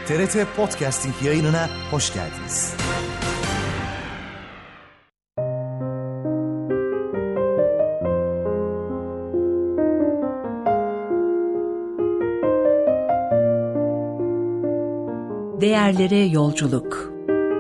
TRT Podcasting yayınına hoş geldiniz. Değerlere yolculuk.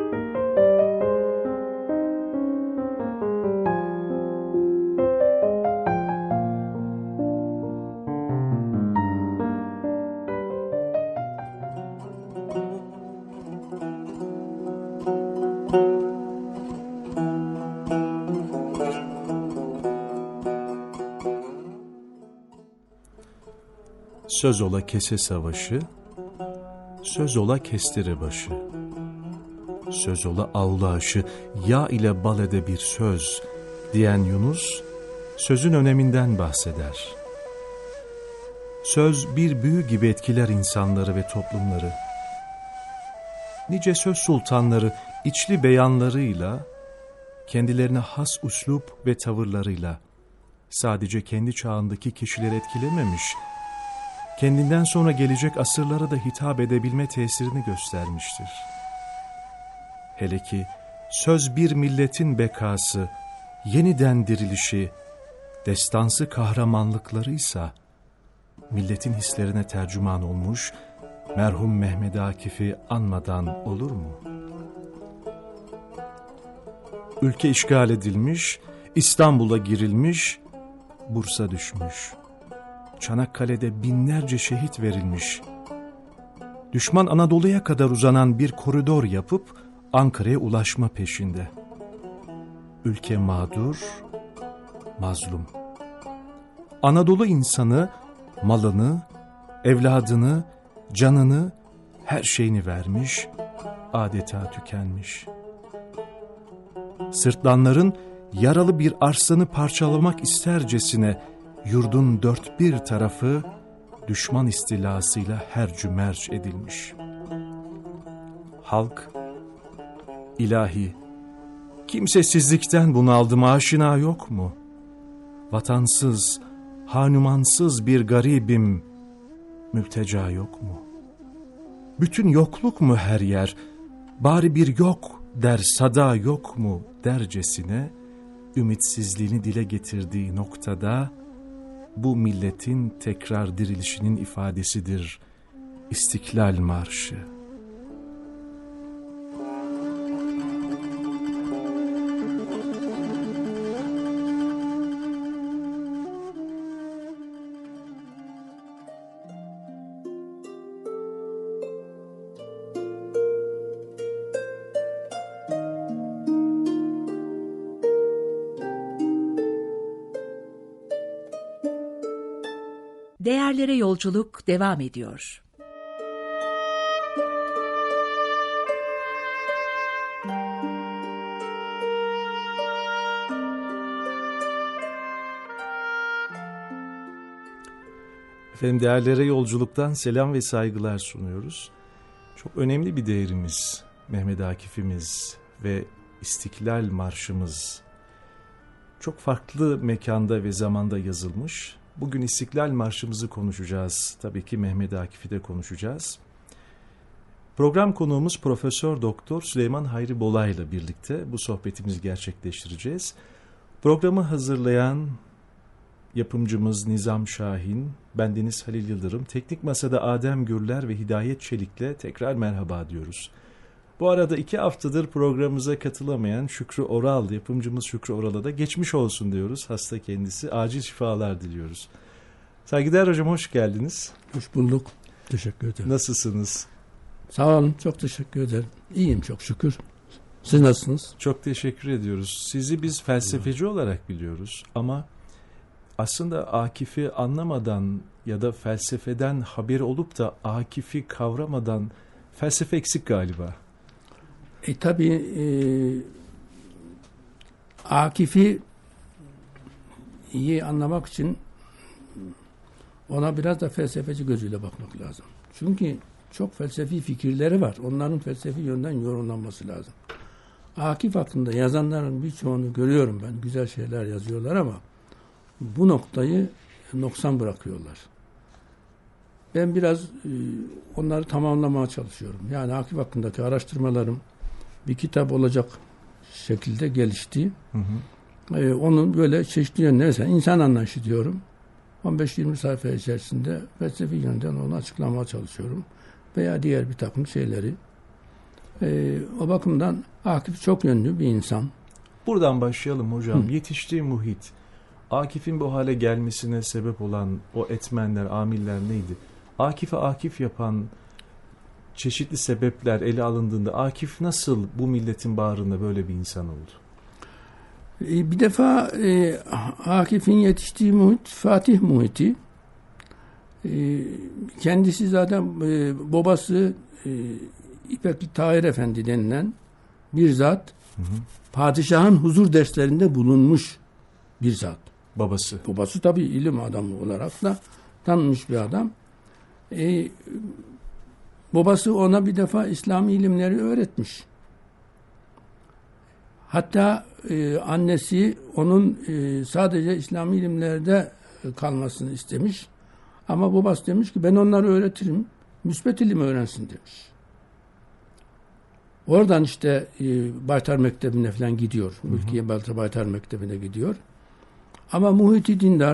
Söz ola kese savaşı, söz ola kestire başı, söz ola avlu aşı, yağ ile bal ede bir söz diyen Yunus, sözün öneminden bahseder. Söz bir büyü gibi etkiler insanları ve toplumları. Nice söz sultanları içli beyanlarıyla, kendilerine has üslup ve tavırlarıyla sadece kendi çağındaki kişileri etkilememiş, kendinden sonra gelecek asırlara da hitap edebilme tesirini göstermiştir. Hele ki söz bir milletin bekası, yeniden dirilişi, destansı kahramanlıklarıysa, milletin hislerine tercüman olmuş, merhum Mehmet Akif'i anmadan olur mu? Ülke işgal edilmiş, İstanbul'a girilmiş, Bursa düşmüş. Çanakkale'de binlerce şehit verilmiş. Düşman Anadolu'ya kadar uzanan bir koridor yapıp Ankara'ya ulaşma peşinde. Ülke mağdur, mazlum. Anadolu insanı malını, evladını, canını, her şeyini vermiş, adeta tükenmiş. Sırtlanların yaralı bir arslanı parçalamak istercesine yurdun dört bir tarafı düşman istilasıyla hercü merc edilmiş. Halk, ilahi, kimsesizlikten bunaldım aşina yok mu? Vatansız, hanumansız bir garibim, mülteca yok mu? Bütün yokluk mu her yer, bari bir yok der sada yok mu dercesine, ümitsizliğini dile getirdiği noktada, bu milletin tekrar dirilişinin ifadesidir İstiklal Marşı. Değerlere yolculuk devam ediyor. Efendim, değerlere yolculuktan selam ve saygılar sunuyoruz. Çok önemli bir değerimiz Mehmet Akif'imiz ve İstiklal Marşımız. Çok farklı mekanda ve zamanda yazılmış. Bugün İstiklal Marşımızı konuşacağız. Tabii ki Mehmet Akif'i de konuşacağız. Program konuğumuz Profesör Doktor Süleyman Hayri Bolay'la birlikte bu sohbetimizi gerçekleştireceğiz. Programı hazırlayan yapımcımız Nizam Şahin, bendeniz Halil Yıldırım, teknik masada Adem Gürler ve Hidayet Çelik'le tekrar merhaba diyoruz. Bu arada 2 haftadır programımıza katılamayan Şükrü Oral, yapımcımız Şükrü Oral'a da geçmiş olsun diyoruz. Hasta kendisi. Acil şifalar diliyoruz. Saygıdeğer hocam, hoş geldiniz. Hoş bulduk. Teşekkür ederim. Nasılsınız? Sağ olun. Çok teşekkür ederim. İyiyim çok şükür. Siz nasılsınız? Çok teşekkür ediyoruz. Sizi biz felsefeci olarak biliyoruz ama aslında Akif'i anlamadan ya da felsefeden haberi olup da Akif'i kavramadan felsefe eksik galiba. Tabii Akif'i iyi anlamak için ona biraz da felsefeci gözüyle bakmak lazım. Çünkü çok felsefi fikirleri var. Onların felsefi yönden yorumlanması lazım. Akif hakkında yazanların birçoğunu görüyorum ben. Güzel şeyler yazıyorlar ama bu noktayı noksan bırakıyorlar. Ben biraz onları tamamlamaya çalışıyorum. Yani Akif hakkındaki araştırmalarım bir kitap olacak şekilde gelişti. Onun böyle çeşitli yönleri, insan anlayışı diyorum. 15-20 sayfa içerisinde felsefi yönden onu açıklamaya çalışıyorum. Veya diğer bir takım şeyleri. O bakımdan Akif çok yönlü bir insan. Buradan başlayalım hocam. Yetiştiği muhit, Akif'in bu hale gelmesine sebep olan o etmenler, amiller neydi? Akif'i Akif yapan çeşitli sebepler ele alındığında Akif nasıl bu milletin bağrında böyle bir insan oldu? Bir defa Akif'in yetiştiği muhit Fatih muhiti. Kendisi zaten babası İpekli Tahir Efendi denilen bir zat, padişahın huzur derslerinde bulunmuş bir zat. Babası. Babası tabii ilim adamı olarak da tanınmış bir adam. Babası ona bir defa İslami ilimleri öğretmiş. Hatta annesi onun sadece İslami ilimlerde kalmasını istemiş. Ama babası demiş ki ben onları öğretirim. Müsbet ilim öğrensin demiş. Oradan işte Baytar Mektebi'ne falan gidiyor. Mülkiye Baytar Mektebi'ne gidiyor. Ama muhit-i dindar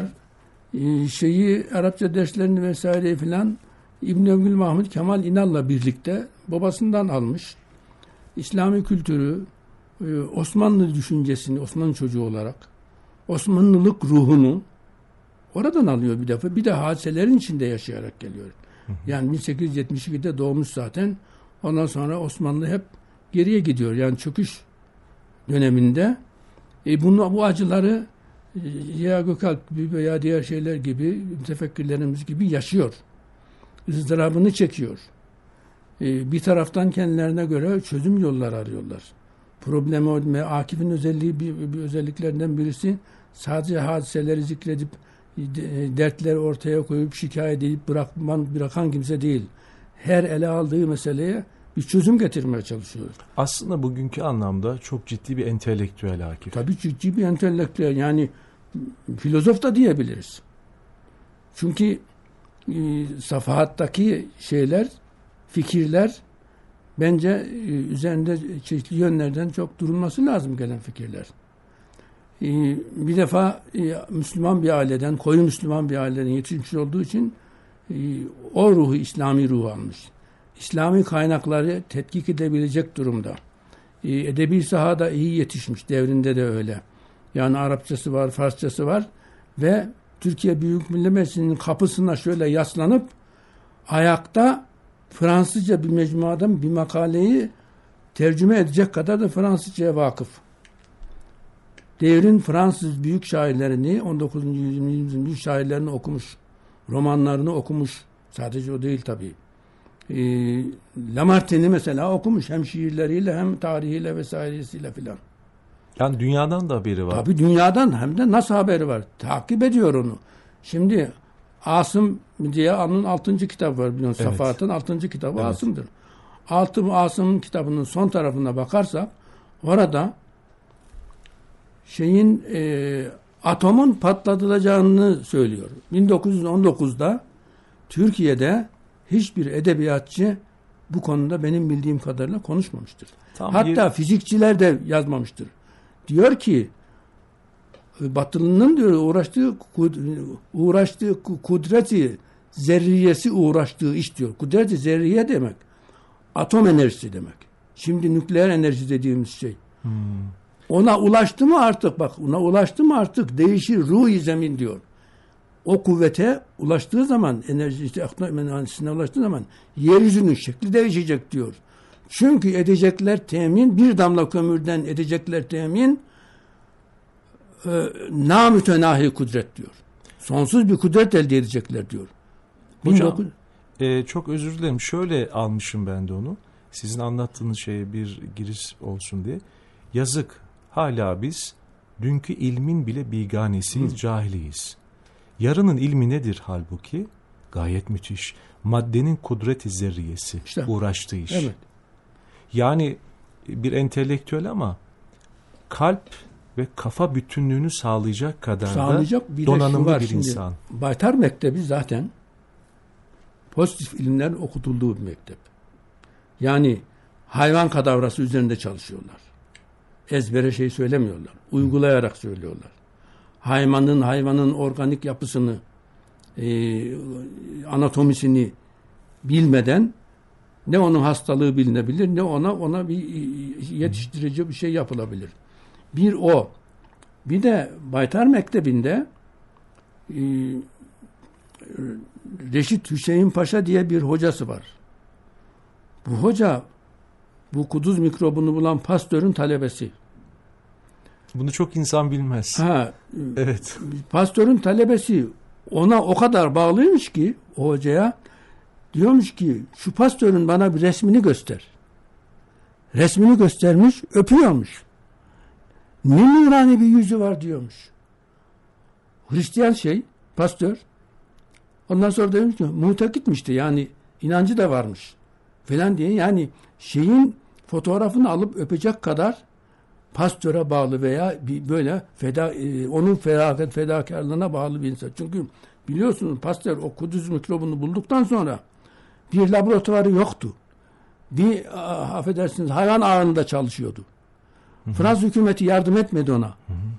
Arapça derslerini vesaire falan İbn Evgül Mahmud Kemal İnal'la birlikte babasından almış. İslami kültürü, Osmanlı düşüncesini, Osmanlı çocuğu olarak Osmanlılık ruhunu oradan alıyor bir defa. Bir de hadiselerin içinde yaşayarak geliyor. Yani 1872'de doğmuş zaten. Ondan sonra Osmanlı hep geriye gidiyor. Yani çöküş döneminde. Bu acıları Ziya Gökalp gibi veya diğer şeyler gibi, mütefekkirlerimiz gibi yaşıyor. ızdırabını çekiyor. Bir taraftan kendilerine göre çözüm yolları arıyorlar. Problemi Akif'in bir özelliklerinden birisi sadece hadiseleri zikredip dertleri ortaya koyup şikayet edip bırakan kimse değil. Her ele aldığı meseleye bir çözüm getirmeye çalışıyor. Aslında bugünkü anlamda çok ciddi bir entelektüel Akif. Tabii ciddi bir entelektüel, yani filozof da diyebiliriz. Çünkü safahattaki şeyler, fikirler bence üzerinde çeşitli yönlerden çok durulması lazım gelen fikirler. Bir defa Müslüman bir aileden, koyu Müslüman bir aileden yetişmiş olduğu için o ruhu, İslami ruhu almış. İslami kaynakları tetkik edebilecek durumda. Edebi sahada iyi yetişmiş, devrinde de öyle. Yani Arapçası var, Farsçası var ve Türkiye Büyük Millet Meclisi'nin kapısına şöyle yaslanıp ayakta Fransızca bir mecmuadan bir makaleyi tercüme edecek kadar da Fransızca'ya vakıf. Devrin Fransız büyük şairlerini, 19. yüzyılın büyük şairlerini okumuş. Romanlarını okumuş. Sadece o değil tabii. Lamartine'i mesela okumuş. Hem şiirleriyle hem tarihiyle vesairesiyle filan. Yani dünyadan da haberi var. Tabii dünyadan, hem de nasıl haberi var? Takip ediyor onu. Şimdi Asım diye onun 6. kitabı var. Biliyorsun, evet. Safahat'ın 6. kitabı, evet. Asım'dır. Asım'ın kitabının son tarafına bakarsak orada atomun patlatılacağını söylüyor. 1919'da Türkiye'de hiçbir edebiyatçı bu konuda benim bildiğim kadarıyla konuşmamıştır. Hatta fizikçiler de yazmamıştır. Diyor ki Batılı'nın diyor uğraştığı kudreti zerriyesi uğraştığı iş diyor. Kudreti zerriye demek atom enerjisi demek. Şimdi nükleer enerji dediğimiz şey. Ona ulaştı mı artık değişir ruh-i zemin diyor. O kuvvete ulaştığı zaman, enerjisine ulaştığı zaman yeryüzünün şekli değişecek diyor. Çünkü edecekler temin, bir damla kömürden edecekler temin namütenahi kudret diyor. Sonsuz bir kudret elde edecekler diyor. Hocam, çok özür dilerim. Şöyle almışım ben de onu. Sizin anlattığınız şeye bir giriş olsun diye. Yazık. Hala biz dünkü ilmin bile biganesiyiz, cahiliyiz. Yarının ilmi nedir halbuki? Gayet müthiş. Maddenin kudret-i zerriyesi, işte, uğraştığı iş. Evet. Yani bir entelektüel ama kalp ve kafa bütünlüğünü sağlayacak kadar da bir donanımlı var bir şimdi, insan. Baytar Mektebi zaten pozitif ilimlerin okutulduğu bir mektep. Yani hayvan kadavrası üzerinde çalışıyorlar. Ezbere şey söylemiyorlar. Uygulayarak söylüyorlar. Hayvanın organik yapısını, anatomisini bilmeden ne onun hastalığı bilinebilir, ne ona bir yetiştirici bir şey yapılabilir. Bir o. Bir de Baytar Mektebi'nde Reşit Hüseyin Paşa diye bir hocası var. Bu hoca bu kuduz mikrobunu bulan Pasteur'ün talebesi. Bunu çok insan bilmez. Evet. Pasteur'ün talebesi ona o kadar bağlıymış ki o hocaya diyormuş ki şu Pasteur'ün bana bir resmini göster. Resmini göstermiş, öpüyormuş. Ne nurani bir yüzü var diyormuş. Hristiyan Pasteur. Ondan sonra demiş ki mutakitmişti, yani inancı da varmış falan diye, yani fotoğrafını alıp öpecek kadar Pasteur'e bağlı veya böyle onun fedakarlığına bağlı bir insan. Çünkü biliyorsunuz Pasteur o kuduz mikrobunu bulduktan sonra bir laboratuvarı yoktu. Affedersiniz, hayvan ağında çalışıyordu. Fransız hükümeti yardım etmedi ona.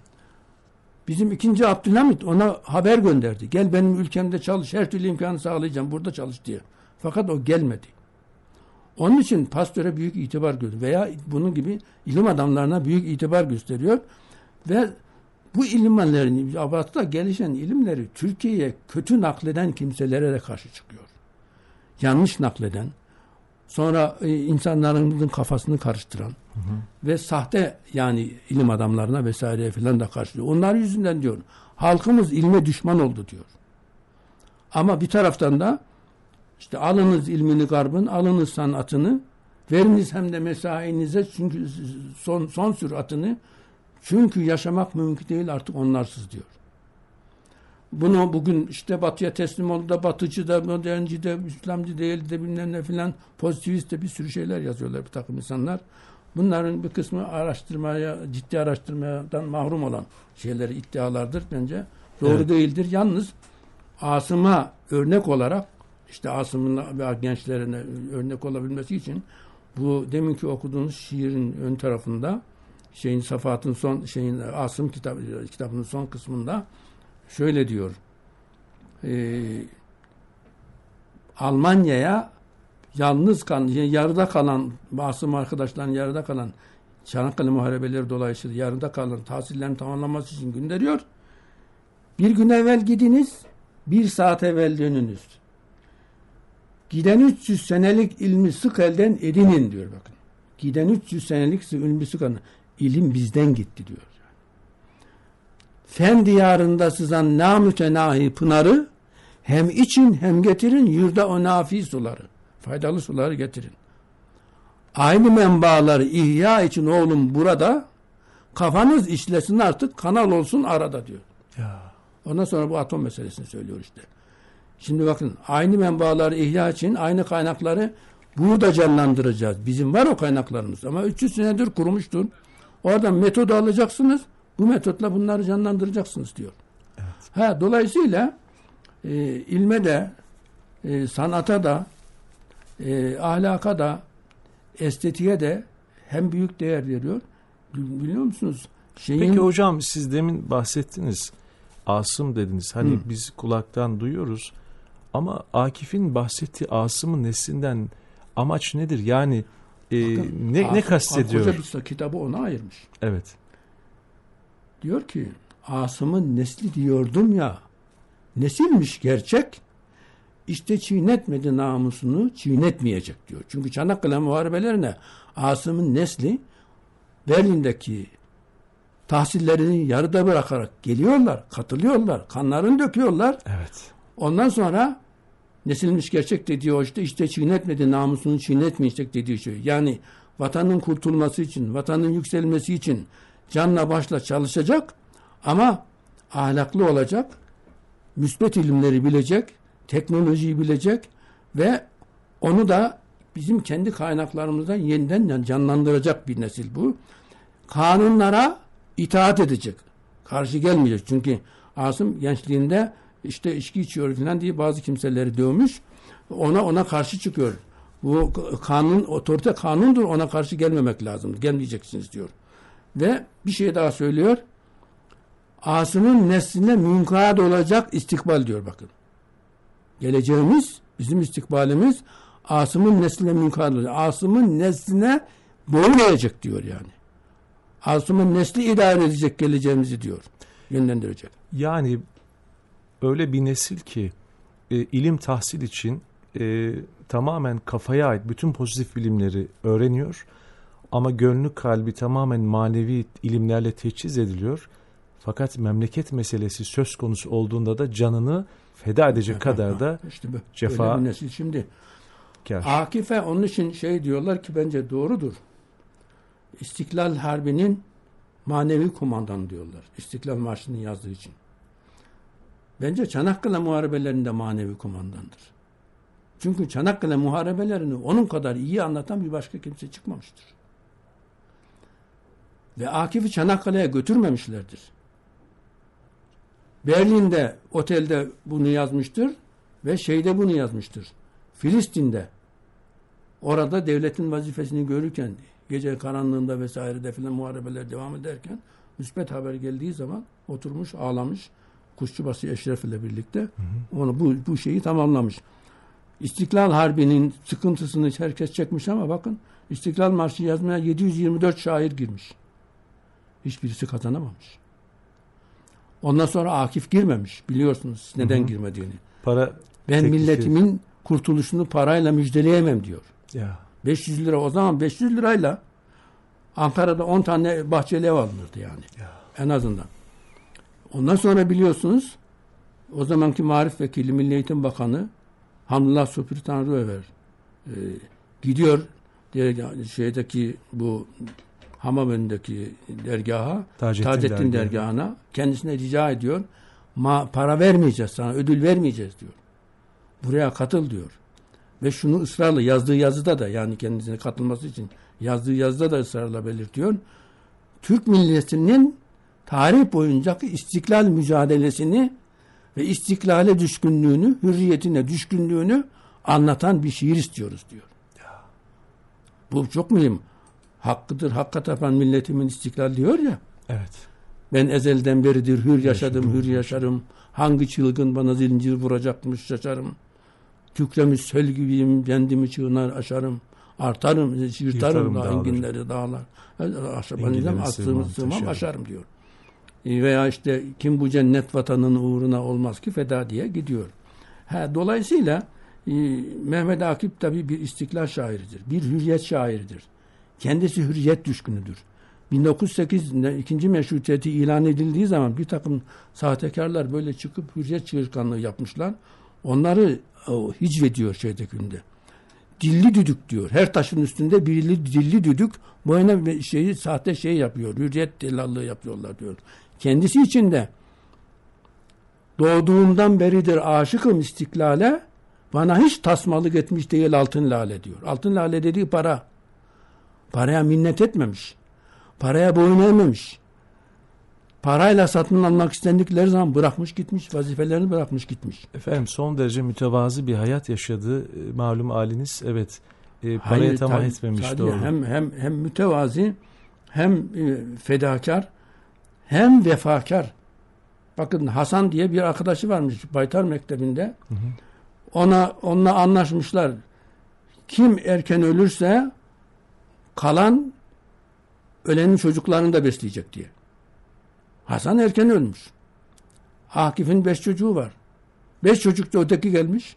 Bizim 2. Abdülhamit ona haber gönderdi. Gel benim ülkemde çalış, her türlü imkanı sağlayacağım, burada çalış diye. Fakat o gelmedi. Onun için Pasteur'e büyük itibar gösteriyor veya bunun gibi ilim adamlarına büyük itibar gösteriyor ve bu ilimlerin, Batı'da gelişen ilimleri Türkiye'ye kötü nakleden kimselere de karşı çıkıyor. Yanlış nakleden, sonra insanların kafasını karıştıran ve sahte yani ilim adamlarına vesaire filan da karşı. Onlar yüzünden diyor, halkımız ilme düşman oldu diyor. Ama bir taraftan da işte alınız ilmini garbın, alınız sanatını, veriniz hem de mesainize çünkü son süratini, çünkü yaşamak mümkün değil artık onlarsız diyor. Bunu bugün işte Batı'ya teslim oldu da Batıcı da, modernci de, İslamcı değil de bilmem ne filan, pozitivist de bir sürü şeyler yazıyorlar bir takım insanlar. Bunların bir kısmı ciddi araştırmadan mahrum olan şeyleri, iddialardır bence. Doğru değildir. Yalnız Asım'a örnek olarak, işte Asım'ın ve gençlerine örnek olabilmesi için bu deminki okuduğunuz şiirin ön tarafında Asım kitabının son kısmında şöyle diyor. Almanya'ya yalnız kalan, yarıda kalan, Asım arkadaşların yarıda kalan, Çanakkale Muharebeleri dolayısıyla yarıda kalan tahsillerin tamamlanması için gönderiyor. Bir gün evvel gidiniz, 1 saat evvel dönünüz. Giden 300 senelik ilmi sık elden edinin diyor bakın. Giden 300 senelik ilmi sık elden. İlim bizden gitti diyor. Fen diyarında sızan namütenahi pınarı hem için hem getirin yurda o nafi suları. Faydalı suları getirin. Aynı menbaaları ihya için oğlum burada, kafanız işlesin artık, kanal olsun arada diyor. Ya. Ondan sonra bu atom meselesini söylüyor işte. Şimdi bakın, aynı menbaaları ihya için aynı kaynakları burada canlandıracağız. Bizim var o kaynaklarımız ama 300 senedir kurumuştur. Oradan metodu alacaksınız. Bu metotla bunları canlandıracaksınız diyor. Evet. Dolayısıyla ilme de, sanata da, ahlaka da, estetiğe de hem büyük değer veriyor. Biliyor musunuz? Peki hocam, siz demin bahsettiniz. Asım dediniz. Hani biz kulaktan duyuyoruz. Ama Akif'in bahsettiği Asım'ın neslinden amaç nedir? Yani ne kastediyor? Hoca bir kitabı ona ayırmış. Evet. Diyor ki Asım'ın nesli diyordum ya, nesilmiş gerçek, işte çiğnetmedi namusunu, çiğnetmeyecek diyor. Çünkü Çanakkale Muharebelerine Asım'ın nesli Berlin'deki tahsillerini yarıda bırakarak geliyorlar, katılıyorlar, kanlarını döküyorlar. Evet. Ondan sonra nesilmiş gerçek dediği o işte çiğnetmedi namusunu, çiğnetmeyecek dediği şey. Yani vatanın kurtulması için, vatanın yükselmesi için canla başla çalışacak ama ahlaklı olacak, müsbet ilimleri bilecek, teknolojiyi bilecek ve onu da bizim kendi kaynaklarımızdan yeniden canlandıracak bir nesil bu. Kanunlara itaat edecek. Karşı gelmeyecek. Çünkü Asım gençliğinde işte içki içiyor falan diye bazı kimseleri dövmüş ona karşı çıkıyor. Bu kanun, otorite kanundur, ona karşı gelmemek lazım. Gelmeyeceksiniz diyor. Ve bir şey daha söylüyor. Asım'ın nesline münkaat olacak istikbal diyor bakın. Geleceğimiz, bizim istikbalimiz Asım'ın nesline münkaat olacak. Asım'ın nesline boyun eğecek diyor yani. Asım'ın nesli idare edecek geleceğimizi diyor. Yönlendirecek. Yani öyle bir nesil ki ilim tahsil için tamamen kafaya ait bütün pozitif bilimleri öğreniyor. Ama gönlü kalbi tamamen manevi ilimlerle teçhiz ediliyor. Fakat memleket meselesi söz konusu olduğunda da canını feda edecek kadar da işte cefa nesil şimdi. kâr. Akife onun için diyorlar ki bence doğrudur. İstiklal Harbi'nin manevi kumandanı diyorlar. İstiklal Marşı'nı yazdığı için. Bence Çanakkale Muharebelerinde manevi kumandandır. Çünkü Çanakkale Muharebelerini onun kadar iyi anlatan bir başka kimse çıkmamıştır. Ve Akif'i Çanakkale'ye götürmemişlerdir. Berlin'de, otelde bunu yazmıştır ve şeyde bunu yazmıştır. Filistin'de. Orada devletin vazifesini görürken, gece karanlığında vesairede filan muharebeler devam ederken müsbet haber geldiği zaman oturmuş, ağlamış. Kuşçubaşı Eşref ile birlikte onu bu şeyi tamamlamış. İstiklal Harbi'nin sıkıntısını herkes çekmiş ama bakın İstiklal Marşı yazmaya 724 şair girmiş. Hiçbirisi kazanamamış. Ondan sonra Akif girmemiş. Biliyorsunuz neden girmediğini. Ben milletimin kurtuluşunu parayla müjdeleyemem diyor. Ya. 500 lira o zaman 500 lirayla Ankara'da 10 tane bahçeli ev alınırdı yani. Ya. En azından. Ondan sonra biliyorsunuz o zamanki Marif Vekili Milli Eğitim Bakanı Hamdullah Supri Tanrıöver gidiyor şeydeki bu hamam önündeki dergaha Taceddin dergahına kendisine rica ediyor. Para vermeyeceğiz sana, ödül vermeyeceğiz diyor. Buraya katıl diyor. Ve şunu ısrarla yazdığı yazıda da yani kendisine katılması için yazdığı yazıda da ısrarla belirtiyor. Türk milletinin tarih boyunca istiklal mücadelesini ve istiklale düşkünlüğünü, hürriyetine düşkünlüğünü anlatan bir şiir istiyoruz diyor. Ya. Bu çok mühim. Hakkıdır, hakka tapan milletimin istiklal diyor ya. Evet. Ben ezelden beridir hür yaşadım, hür yaşarım. Hangi çılgın bana zincir vuracakmış şaşarım. Kükremiş sel gibiyim, kendimi çığınar aşarım. Artarım, yırtarım da enginleri dağlar. Sığmam aşarım diyor. Veya işte kim bu cennet vatanın uğruna olmaz ki feda diye gidiyor. Dolayısıyla Mehmet Akif tabii bir istiklal şairidir. Bir hürriyet şairidir. Kendisi hürriyet düşkünüdür. 1908'de ikinci meşrutiyeti ilan edildiği zaman bir takım sahtekarlar böyle çıkıp hürriyet çığırtkanlığı yapmışlar. Onları hicvediyor şeydekinde. Dilli düdük diyor. Her taşın üstünde bir dilli düdük boyuna sahte yapıyor. Hürriyet tellallığı yapıyorlar diyor. Kendisi için de doğduğumdan beridir aşıkım istiklale, bana hiç tasmalık etmiş değil altın lale diyor. Altın lale dediği para. Paraya minnet etmemiş. Paraya boyun eğmemiş. Parayla satın almak istendikleri zaman bırakmış gitmiş. Vazifelerini bırakmış gitmiş. Efendim son derece mütevazı bir hayat yaşadı. Malum haliniz evet paraya tamah etmemiş. Doğru. Hem mütevazi hem fedakar hem vefakar. Bakın Hasan diye bir arkadaşı varmış Baytar Mektebi'nde. Hı hı. Onunla anlaşmışlar. Kim erken ölürse kalan ölenin çocuklarını da besleyecek diye. Hasan erken ölmüş. Akif'in 5 çocuğu var. 5 çocuk da öteki gelmiş.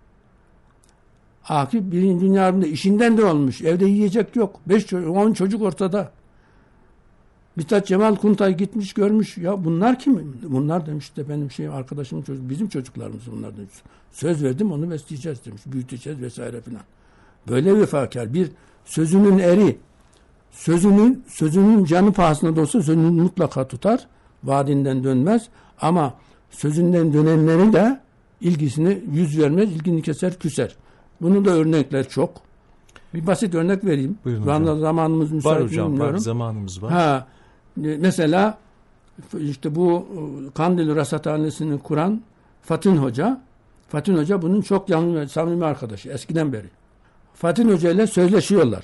Akif birinci dünya harbi'nde işinden de olmuş. Evde yiyecek yok. 10 çocuk ortada. Mithat Cemal Kuntay gitmiş görmüş. Ya bunlar kim? Bunlar demiş de benim arkadaşımın çocuğu. Bizim çocuklarımız bunlar demiş. Söz verdim onu besleyeceğiz demiş. Büyüteceğiz vesaire filan. Böyle vefakar bir sözünün eri. Sözünün canı pahasına da olsa sözünü mutlaka tutar. Vaadinden dönmez. Ama sözünden dönenleri de ilgisini yüz vermez. İlgini keser, küser. Bunun da örnekler çok. Bir basit örnek vereyim. Buyurun zamanımız müsait var hocam, bilmiyorum. var, zamanımız var. Mesela işte bu Kandil Rasathanesi'ni kuran Fatih Hoca Fatih Hoca bunun çok samimi arkadaşı eskiden beri. Fatih Hoca ile sözleşiyorlar.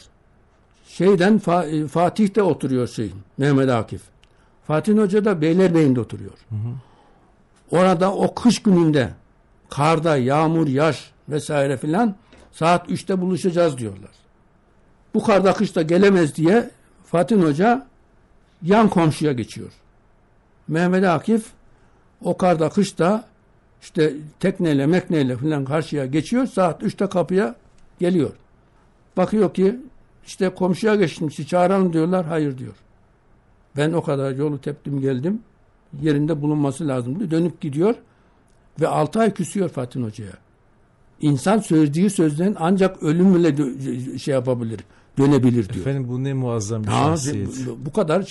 Fatih'te oturuyor Mehmet Akif. Fatih Hoca da Beylerbeyi'nde oturuyor. Hı hı. Orada o kış gününde karda, yağmur, yaş vesaire filan saat 3'te buluşacağız diyorlar. Bu karda kışta gelemez diye Fatih Hoca yan komşuya geçiyor. Mehmet Akif o karda kışta işte tekneyle mekneyle filan karşıya geçiyor. Saat 3'te kapıya geliyor. Bakıyor ki işte komşuya geçmiş, çağıralım diyorlar. Hayır diyor. Ben o kadar yolu teptim geldim. Yerinde bulunması lazımdı. Dönüp gidiyor ve 6 ay küsüyor Fatih Hoca'ya. İnsan söylediği sözden ancak ölümle yapabilir, dönebilir diyor. Efendim bu ne muazzam bir şahsiyet. Bu kadar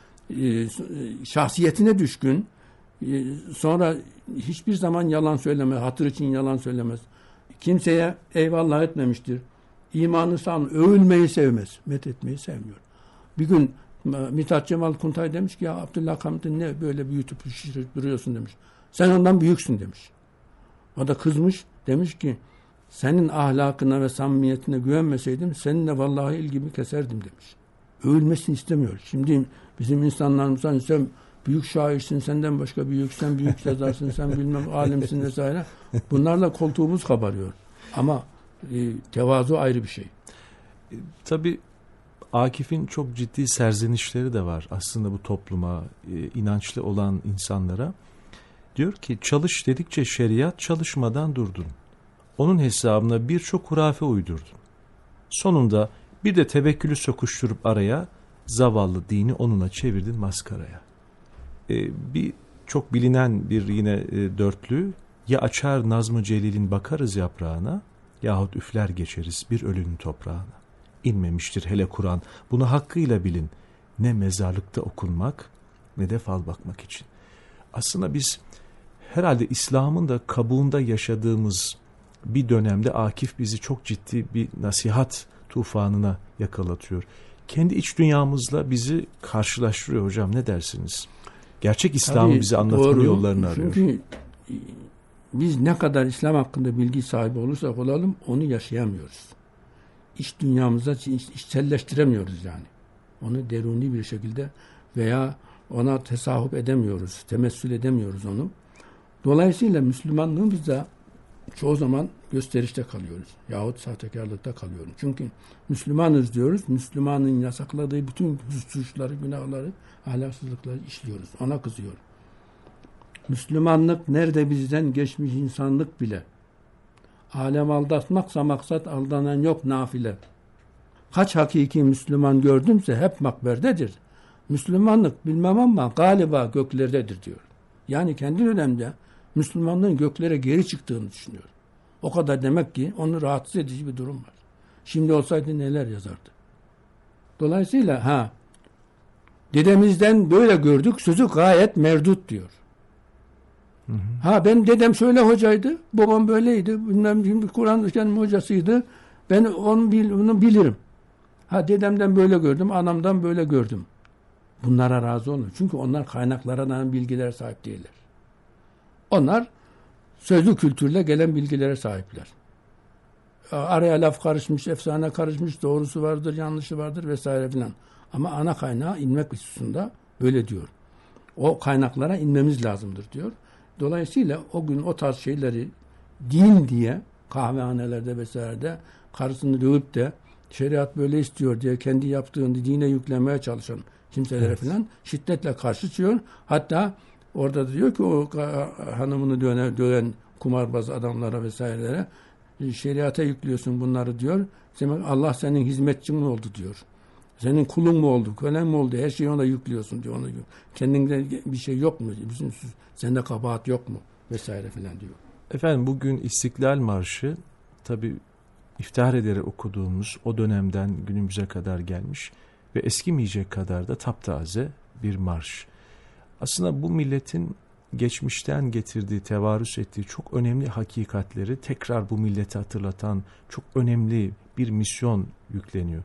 şahsiyetine düşkün. Sonra hiçbir zaman yalan söylemez, hatır için yalan söylemez. Kimseye eyvallah etmemiştir. İmanı sağlam, övülmeyi sevmez, methetmeyi sevmiyor. Bir gün Mithat Cemal Kuntay demiş ki ya Abdullah Hamid'in ne böyle büyütüp şişirip duruyorsun demiş. Sen ondan büyüksün demiş. O da kızmış, demiş ki senin ahlakına ve samimiyetine güvenmeseydim seninle vallahi ilgimi keserdim demiş. Övülmesini istemiyor. Şimdi bizim insanlarımızdan sen büyük şairsin, senden başka büyük, sen büyük yazarsın, sen bilmem alimsin vesaire. Bunlarla koltuğumuz kabarıyor. Ama tevazu ayrı bir şey. Tabii Akif'in çok ciddi serzenişleri de var aslında bu topluma, inançlı olan insanlara. Diyor ki çalış dedikçe şeriat çalışmadan durdun. Onun hesabına birçok hurafe uydurdun. Sonunda bir de tevekkülü sokuşturup araya zavallı dini onunla çevirdin maskaraya. Bir çok bilinen bir yine dörtlü ya açar Nazm-ı Celil'in bakarız yaprağına yahut üfler geçeriz bir ölünün toprağına. İnmemiştir hele Kur'an. Bunu hakkıyla bilin. Ne mezarlıkta okunmak ne de fal bakmak için. Aslında biz herhalde İslam'ın da kabuğunda yaşadığımız bir dönemde Akif bizi çok ciddi bir nasihat tufanına yakalatıyor. Kendi iç dünyamızla bizi karşılaştırıyor hocam, ne dersiniz? Gerçek İslam'ı bize anlatmanın yollarını arıyor. Çünkü biz ne kadar İslam hakkında bilgi sahibi olursak olalım onu yaşayamıyoruz. İç dünyamıza içselleştiremiyoruz yani. Onu deruni bir şekilde veya ona tesahüp edemiyoruz, temessül edemiyoruz onu. Dolayısıyla Müslümanlığımızda çoğu zaman gösterişte kalıyoruz. Yahut sahtekarlıkta kalıyoruz. Çünkü Müslümanız diyoruz. Müslümanın yasakladığı bütün suçları, günahları, ahlaksızlıkları işliyoruz. Ona kızıyor. Müslümanlık nerede bizden geçmiş insanlık bile. Alem aldatmaksa maksat aldanan yok nafile. Kaç hakiki Müslüman gördümse hep makberdedir. Müslümanlık bilmem ama galiba göklerdedir diyor. Yani kendi dönemde Müslümanlığın göklere geri çıktığını düşünüyor. O kadar demek ki onu rahatsız edici bir durum var. Şimdi olsaydı neler yazardı. Dolayısıyla dedemizden böyle gördük, sözü gayet merdut diyor. Hı hı. Benim dedem şöyle hocaydı, babam böyleydi, bilmem Kur'an kendim hocasıydı. Ben onu bilirim. Dedemden böyle gördüm, anamdan böyle gördüm. Bunlara razı olun. Çünkü onlar kaynaklardan bilgiler sahip değiller. Onlar sözlü kültürle gelen bilgilere sahipler. Araya laf karışmış, efsane karışmış, doğrusu vardır, yanlışı vardır vesaire filan. Ama ana kaynağa inmek hususunda böyle diyor. O kaynaklara inmemiz lazımdır diyor. Dolayısıyla o gün o tarz şeyleri din diye kahvehanelerde vesairede karısını dövüp de şeriat böyle istiyor diye kendi yaptığını dine yüklemeye çalışan kimselere filan şiddetle karşı çıkıyor. Hatta orada diyor ki o hanımını döven kumarbaz adamlara vesairelere şeriata yüklüyorsun bunları diyor. Demek Allah senin hizmetçin mi oldu diyor. Senin kulun mu oldu, kölen mi oldu? Her şeyi ona yüklüyorsun diyor. Ona kendinde bir şey yok mu? Sende kabahat yok mu? Vesaire filan diyor. Efendim bugün İstiklal Marşı tabii iftihar ederek okuduğumuz o dönemden günümüze kadar gelmiş ve eskimeyecek kadar da taptaze bir marş. Aslında bu milletin geçmişten getirdiği, tevarüs ettiği çok önemli hakikatleri tekrar bu millete hatırlatan çok önemli bir misyon yükleniyor.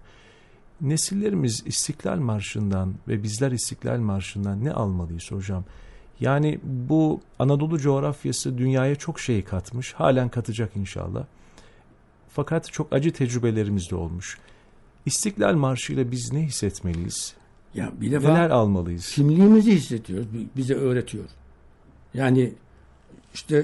Nesillerimiz İstiklal Marşı'ndan ve bizler İstiklal Marşı'ndan ne almalıyız hocam? Yani bu Anadolu coğrafyası dünyaya çok şey katmış. Halen katacak inşallah. Fakat çok acı tecrübelerimiz de olmuş. İstiklal Marşı ile biz ne hissetmeliyiz? Ya bir defa neler almalıyız? kimliğimizi hissediyoruz. Bize öğretiyor. Yani işte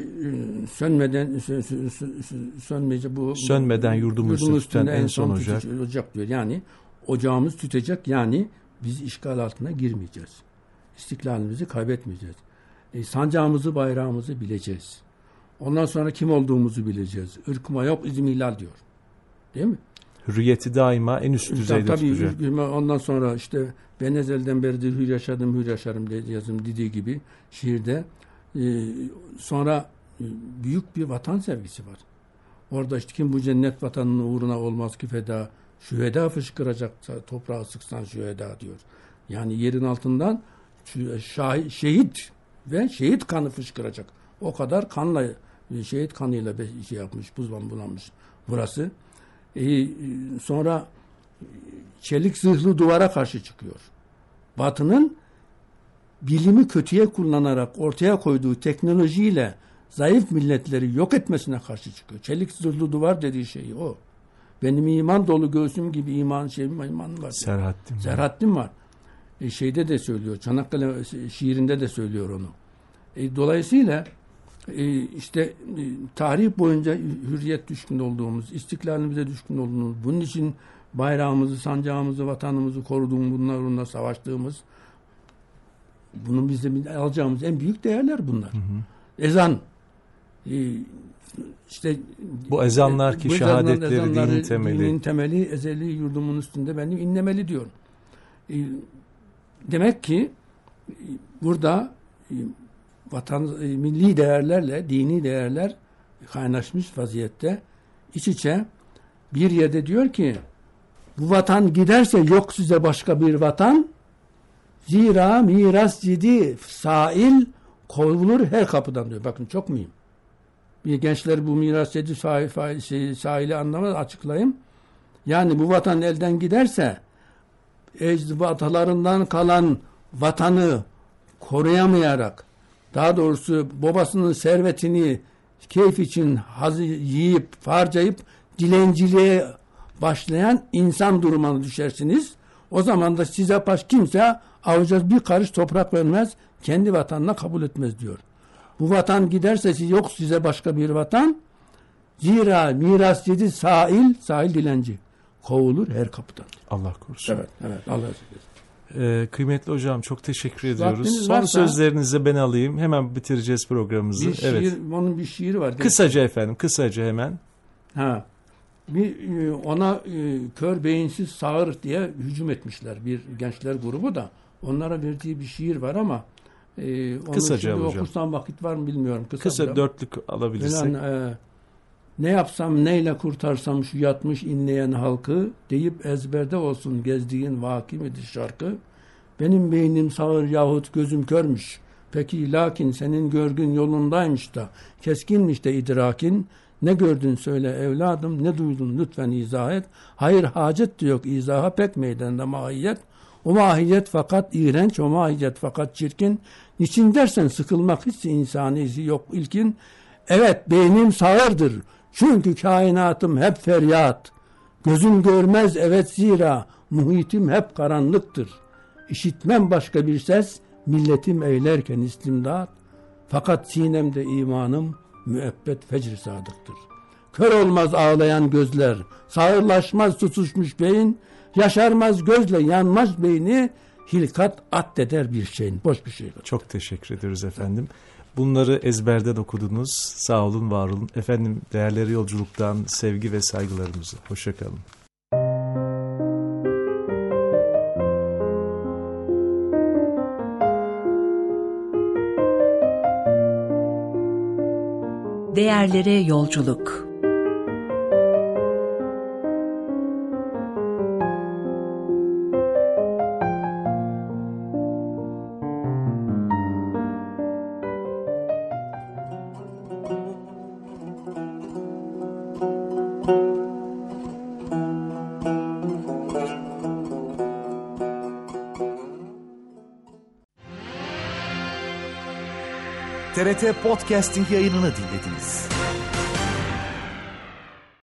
sönmeden yurdumuz tüten en son ocak diyor. Yani ocağımız tütecek, yani biz işgal altına girmeyeceğiz. İstiklalimizi kaybetmeyeceğiz. Sancağımızı, bayrağımızı bileceğiz. Ondan sonra kim olduğumuzu bileceğiz. Irkıma yok, izim ihlal diyor. Değil mi? Hürriyeti daima en üst düzeyde tutacak. Ondan sonra işte ben ezelden beridir hür yaşadım, hür yaşarım yazım dediği gibi şiirde. Sonra büyük bir vatan sevgisi var. Orada işte kim bu cennet vatanının uğruna olmaz ki feda, şüheda fışkıracak, toprağı sıksan şüheda diyor. Yani yerin altından şehit ve şehit kanı fışkıracak. O kadar kanla, şehit kanıyla şey yapmış, bulanmış burası. Sonra çelik zırhlı duvara karşı çıkıyor. Batı'nın bilimi kötüye kullanarak ortaya koyduğu teknolojiyle zayıf milletleri yok etmesine karşı çıkıyor. Çelik zırhlı duvar dediği şey o. Benim iman dolu göğsüm gibi imanım var. Serhattin var. Şeyde de söylüyor. Çanakkale şiirinde de söylüyor onu. Dolayısıyla işte tarih boyunca hürriyet düşkün olduğumuz, istiklalimize düşkün olduğumuz, bunun için bayrağımızı, sancağımızı, vatanımızı koruduğumuz, bunlarla savaştığımız, bunun bizde alacağımız en büyük değerler bunlar. Hı hı. Ezan, işte bu ezanlar ki şehadetleri, dinin temeli. Dinin temeli, ezeli yurdumun üstünde benim inlemeli diyor. Demek ki burada vatan, milli değerlerle dini değerler kaynaşmış vaziyette, iç içe. Bir yerde diyor ki, bu vatan giderse yok size başka bir vatan, zira miras cidi sail kovulur her kapıdan diyor. Bakın çok mühim. Bir gençler bu miras cidi saili anlamaz, açıklayayım. Yani bu vatan elden giderse atalarından kalan vatanı koruyamayarak, daha doğrusu babasının servetini keyif için yiyip, harcayıp dilenciliğe başlayan insan durumuna düşersiniz. O zaman da size kimse avuca bir karış toprak vermez, kendi vatanına kabul etmez diyor. Bu vatan giderse yok size başka bir vatan, zira miras yedi sahil dilenci kovulur her kapıdan. Allah korusun. Evet, Allah korusun. Kıymetli hocam çok teşekkür ediyoruz. Son sözlerinizi ben alayım. Hemen bitireceğiz programımızı. Onun bir şiiri var. Kısaca efendim, kısaca hemen. Ona kör beyinsiz sağır diye hücum etmişler bir gençler grubu da. Onlara verdiği bir şiir var ama kısaca onu hocam. Okursam vakit var mı bilmiyorum. Kısa dörtlük alabilirsek. Ne yapsam neyle kurtarsam şu yatmış inleyen halkı, deyip ezberde olsun gezdiğin vaki midir şarkı? Benim beynim sağır yahut gözüm körmüş. Peki lakin senin görgün yolundaymış da, keskinmiş de idrakin. Ne gördün söyle evladım, ne duydun lütfen izah et. Hayır hacet de yok izaha, pek meydanda mahiyet. O mahiyet fakat iğrenç, o mahiyet fakat çirkin. Niçin dersen sıkılmak hissi insanisi yok ilkin. Evet beynim sağırdır, çünkü kainatım hep feryat. Gözüm görmez evet zira, muhitim hep karanlıktır. İşitmem başka bir ses, milletim eylerken istimdat. Fakat sinemde imanım, müebbet fecr sadıktır. Kör olmaz ağlayan gözler, sağırlaşmaz tutuşmuş beyin, yaşarmaz gözle yanmaz beyni, hilkat addeder bir şeyin, boş bir şey. Çok teşekkür ediyoruz efendim. Bunları ezberden okudunuz. Sağ olun, var olun. Efendim değerleri yolculuktan sevgi ve saygılarımızı. Hoşça kalın. Değerlere yolculuk. TRT Podcasting yayınını dinlediniz.